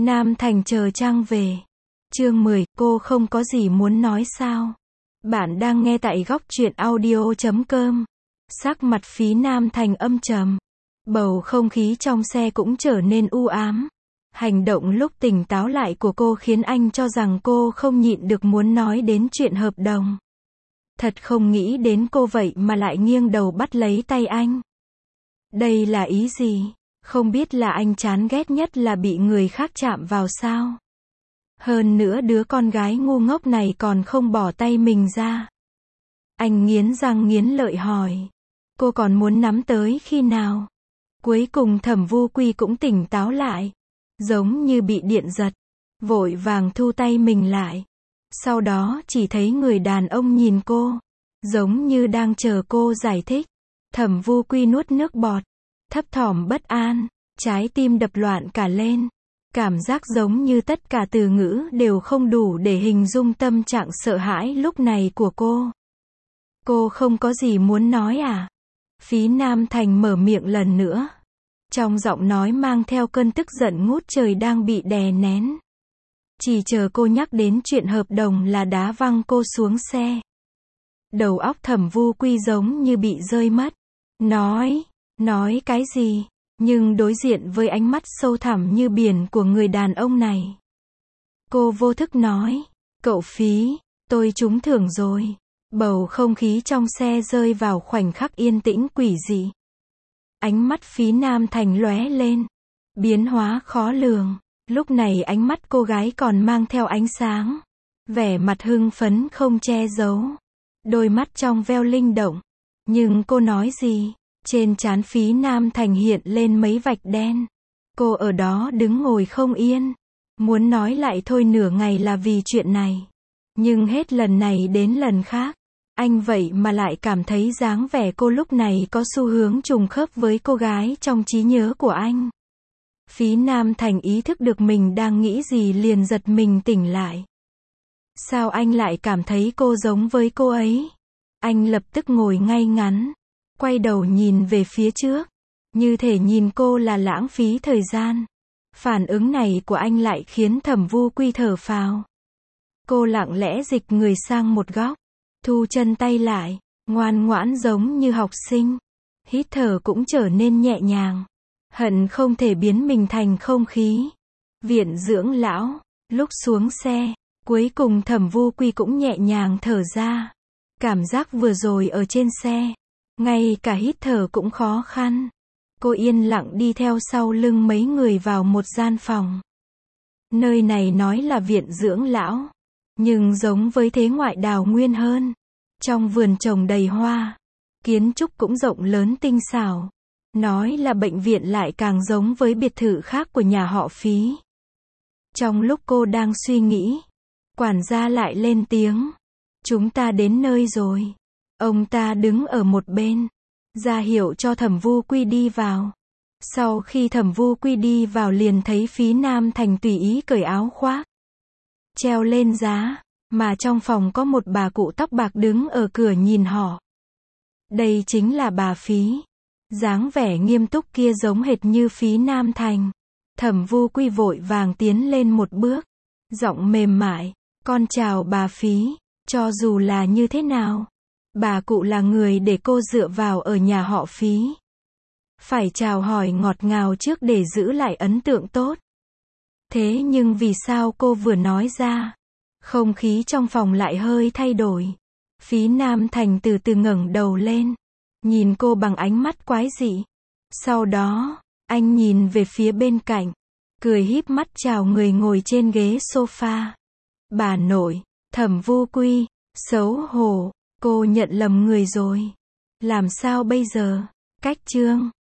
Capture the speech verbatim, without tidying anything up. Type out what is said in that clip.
Nam Thành chờ Trang về. Chương mười, cô không có gì muốn nói sao? Bạn đang nghe tại góc truyện audio chấm com. Sắc mặt Phí Nam Thành âm trầm. Bầu không khí trong xe cũng trở nên u ám. Hành động lúc tỉnh táo lại của cô khiến anh cho rằng cô không nhịn được muốn nói đến chuyện hợp đồng. Thật không nghĩ đến cô vậy mà lại nghiêng đầu bắt lấy tay anh. Đây là ý gì? Không biết là anh chán ghét nhất là bị người khác chạm vào sao? Hơn nữa đứa con gái ngu ngốc này còn không bỏ tay mình ra. Anh nghiến răng nghiến lợi hỏi. Cô còn muốn nắm tới khi nào? Cuối cùng Thẩm Vu Quy cũng tỉnh táo lại. Giống như bị điện giật. Vội vàng thu tay mình lại. Sau đó chỉ thấy người đàn ông nhìn cô. Giống như đang chờ cô giải thích. Thẩm Vu Quy nuốt nước bọt. Thấp thỏm bất an. Trái tim đập loạn cả lên. Cảm giác giống như tất cả từ ngữ đều không đủ để hình dung tâm trạng sợ hãi lúc này của cô. Cô không có gì muốn nói à? Phí Nam Thành mở miệng lần nữa. Trong giọng nói mang theo cơn tức giận ngút trời đang bị đè nén. Chỉ chờ cô nhắc đến chuyện hợp đồng là đá văng cô xuống xe. Đầu óc Thẩm Vu Quy giống như bị rơi mất. Nói, nói cái gì? Nhưng đối diện với ánh mắt sâu thẳm như biển của người đàn ông này. Cô vô thức nói, cậu Phí, tôi trúng thưởng rồi. Bầu không khí trong xe rơi vào khoảnh khắc yên tĩnh quỷ dị. Ánh mắt Phí Nam Thành lóe lên. Biến hóa khó lường. Lúc này ánh mắt cô gái còn mang theo ánh sáng. Vẻ mặt hưng phấn không che giấu. Đôi mắt trong veo linh động. Nhưng cô nói gì? Trên trán Phí Nam Thành hiện lên mấy vạch đen. Cô ở đó đứng ngồi không yên. Muốn nói lại thôi nửa ngày là vì chuyện này. Nhưng hết lần này đến lần khác. Anh vậy mà lại cảm thấy dáng vẻ cô lúc này có xu hướng trùng khớp với cô gái trong trí nhớ của anh. Phí Nam Thành ý thức được mình đang nghĩ gì liền giật mình tỉnh lại. Sao anh lại cảm thấy cô giống với cô ấy? Anh lập tức ngồi ngay ngắn. Quay đầu nhìn về phía trước. Như thể nhìn cô là lãng phí thời gian. Phản ứng này của anh lại khiến Thẩm Vu Quy thở phào. Cô lặng lẽ dịch người sang một góc. Thu chân tay lại. Ngoan ngoãn giống như học sinh. Hít thở cũng trở nên nhẹ nhàng. Hận không thể biến mình thành không khí. Viện dưỡng lão. Lúc xuống xe. Cuối cùng Thẩm Vu Quy cũng nhẹ nhàng thở ra. Cảm giác vừa rồi ở trên xe. Ngay cả hít thở cũng khó khăn. Cô yên lặng đi theo sau lưng mấy người vào một gian phòng. Nơi này nói là viện dưỡng lão. Nhưng giống với thế ngoại đào nguyên hơn. Trong vườn trồng đầy hoa. Kiến trúc cũng rộng lớn tinh xảo. Nói là bệnh viện lại càng giống với biệt thự khác của nhà họ Phí. Trong lúc cô đang suy nghĩ. Quản gia lại lên tiếng. Chúng ta đến nơi rồi. Ông ta đứng ở một bên. Ra hiệu cho Thẩm Vu Quy đi vào. Sau khi Thẩm Vu Quy đi vào liền thấy Phí Nam Thành tùy ý cởi áo khoác. Treo lên giá. Mà trong phòng có một bà cụ tóc bạc đứng ở cửa nhìn họ. Đây chính là bà Phí. Dáng vẻ nghiêm túc kia giống hệt như Phí Nam Thành. Thẩm Vu Quy vội vàng tiến lên một bước. Giọng mềm mại. Con chào bà Phí. Cho dù là như thế nào. Bà cụ là người để cô dựa vào ở nhà họ Phí. Phải chào hỏi ngọt ngào trước để giữ lại ấn tượng tốt. Thế nhưng vì sao cô vừa nói ra, không khí trong phòng lại hơi thay đổi. Phí Nam Thành từ từ ngẩng đầu lên, nhìn cô bằng ánh mắt quái dị. Sau đó, anh nhìn về phía bên cạnh, cười híp mắt chào người ngồi trên ghế sofa. Bà nội, Thẩm Vu Quy, xấu hổ. Cô nhận lầm người rồi. Làm sao bây giờ? Cách chương